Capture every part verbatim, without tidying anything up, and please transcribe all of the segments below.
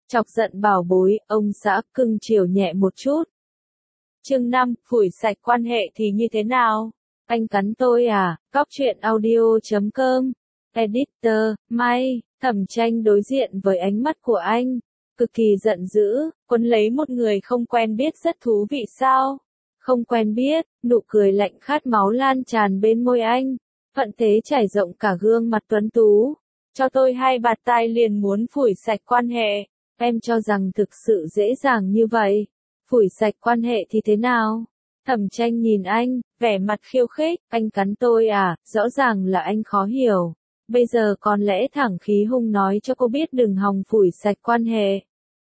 Chọc giận bảo bối, ông xã cưng chiều nhẹ một chút. Chương năm, phủi sạch quan hệ thì như thế nào? Anh cắn tôi à? Cóc truyện audio chấm com. Editor, May, Thẩm Tranh đối diện với ánh mắt của anh. Cực kỳ giận dữ, quấn lấy một người không quen biết rất thú vị sao? Không quen biết, nụ cười lạnh khát máu lan tràn bên môi anh. Thuận thế trải rộng cả gương mặt tuấn tú. Cho tôi hai bạt tai liền muốn phủi sạch quan hệ. Em cho rằng thực sự dễ dàng như vậy. Phủi sạch quan hệ thì thế nào? Thẩm Tranh nhìn anh, vẻ mặt khiêu khích, anh cắn tôi à, rõ ràng là anh khó hiểu. Bây giờ còn lẽ thẳng khí hung nói cho cô biết đừng hòng phủi sạch quan hệ.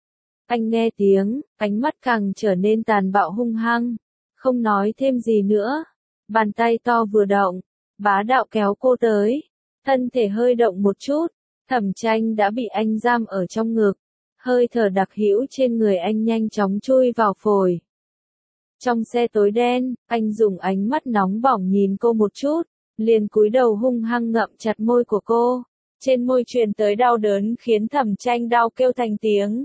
Anh nghe tiếng, ánh mắt càng trở nên tàn bạo hung hăng, không nói thêm gì nữa. Bàn tay to vừa động, bá đạo kéo cô tới, thân thể hơi động một chút, Thẩm Tranh đã bị anh giam ở trong ngực. Hơi thở đặc hữu trên người anh nhanh chóng chui vào phổi. Trong xe tối đen, anh dùng ánh mắt nóng bỏng nhìn cô một chút, liền cúi đầu hung hăng ngậm chặt môi của cô. Trên môi truyền tới đau đớn khiến Thẩm Tranh đau kêu thành tiếng.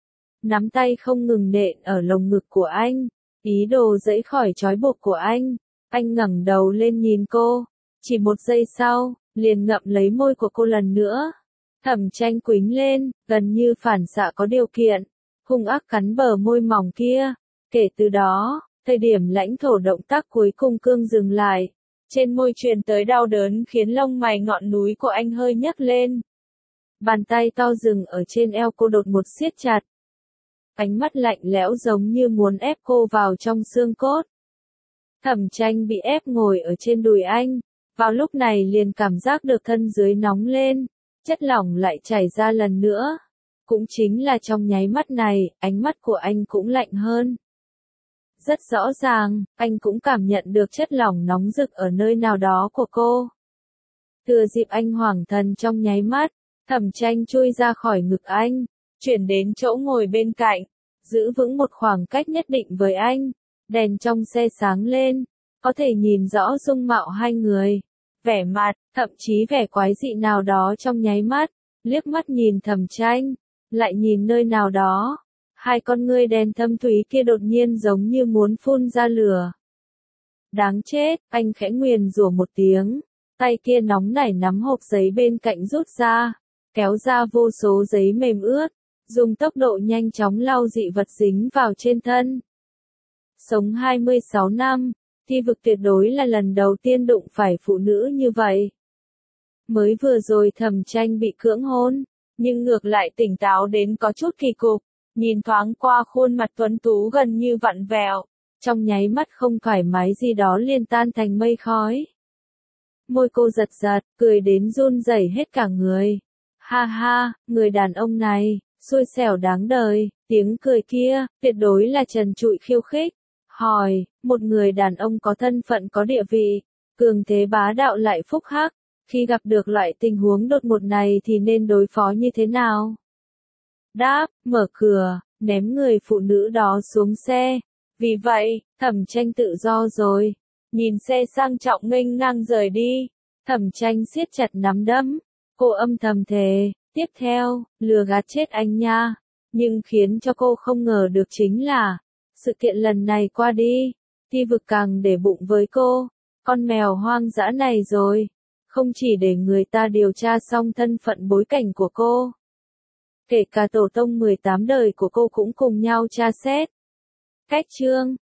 Nắm tay không ngừng nện ở lồng ngực của anh, ý đồ giãy khỏi trói buộc của anh. Anh ngẩng đầu lên nhìn cô, chỉ một giây sau, liền ngậm lấy môi của cô lần nữa. Thẩm Tranh quĩnh lên, gần như phản xạ có điều kiện, hung ác cắn bờ môi mỏng kia. Kể từ đó, thời điểm lãnh thổ động tác cuối cùng cương dừng lại. Trên môi truyền tới đau đớn khiến lông mày ngọn núi của anh hơi nhấc lên. Bàn tay to dừng ở trên eo cô đột một siết chặt. Ánh mắt lạnh lẽo giống như muốn ép cô vào trong xương cốt. Thẩm Tranh bị ép ngồi ở trên đùi anh, vào lúc này liền cảm giác được thân dưới nóng lên. Chất lỏng lại chảy ra lần nữa. Cũng chính là trong nháy mắt này, ánh mắt của anh cũng lạnh hơn. Rất rõ ràng, anh cũng cảm nhận được chất lỏng nóng rực ở nơi nào đó của cô. Thừa dịp anh hoảng thần trong nháy mắt, Thẩm Tranh chui ra khỏi ngực anh, chuyển đến chỗ ngồi bên cạnh, giữ vững một khoảng cách nhất định với anh. Đèn trong xe sáng lên, có thể nhìn rõ dung mạo hai người. Vẻ mặt, thậm chí vẻ quái dị nào đó trong nháy mắt, liếc mắt nhìn Thẩm Tranh, lại nhìn nơi nào đó. Hai con ngươi đen thâm thúy kia đột nhiên giống như muốn phun ra lửa. Đáng chết, anh khẽ nguyền rủa một tiếng, tay kia nóng nảy nắm hộp giấy bên cạnh rút ra, kéo ra vô số giấy mềm ướt, dùng tốc độ nhanh chóng lau dị vật dính vào trên thân. Sống hai mươi sáu năm, Thi Vực tuyệt đối là lần đầu tiên đụng phải phụ nữ như vậy. Mới vừa rồi Thẩm Tranh bị cưỡng hôn, nhưng ngược lại tỉnh táo đến có chút kỳ cục, nhìn thoáng qua khuôn mặt tuấn tú gần như vặn vẹo, trong nháy mắt không thoải mái gì đó liền tan thành mây khói. Môi cô giật giật, cười đến run rẩy hết cả người. Ha ha, người đàn ông này, xui xẻo đáng đời, tiếng cười kia, tuyệt đối là trần trụi khiêu khích. Hỏi, một người đàn ông có thân phận có địa vị, cường thế bá đạo lại phúc hắc, khi gặp được loại tình huống đột ngột này thì nên đối phó như thế nào? Đáp, mở cửa, ném người phụ nữ đó xuống xe. Vì vậy, Thẩm Tranh tự do rồi. Nhìn xe sang trọng nghênh ngang rời đi, Thẩm Tranh siết chặt nắm đấm. Cô âm thầm thề, tiếp theo, lừa gạt chết anh nha. Nhưng khiến cho cô không ngờ được chính là, sự kiện lần này qua đi, Thi Vực càng để bụng với cô, con mèo hoang dã này rồi. Không chỉ để người ta điều tra xong thân phận bối cảnh của cô, kể cả tổ tông mười tám đời của cô cũng cùng nhau tra xét. Cách chương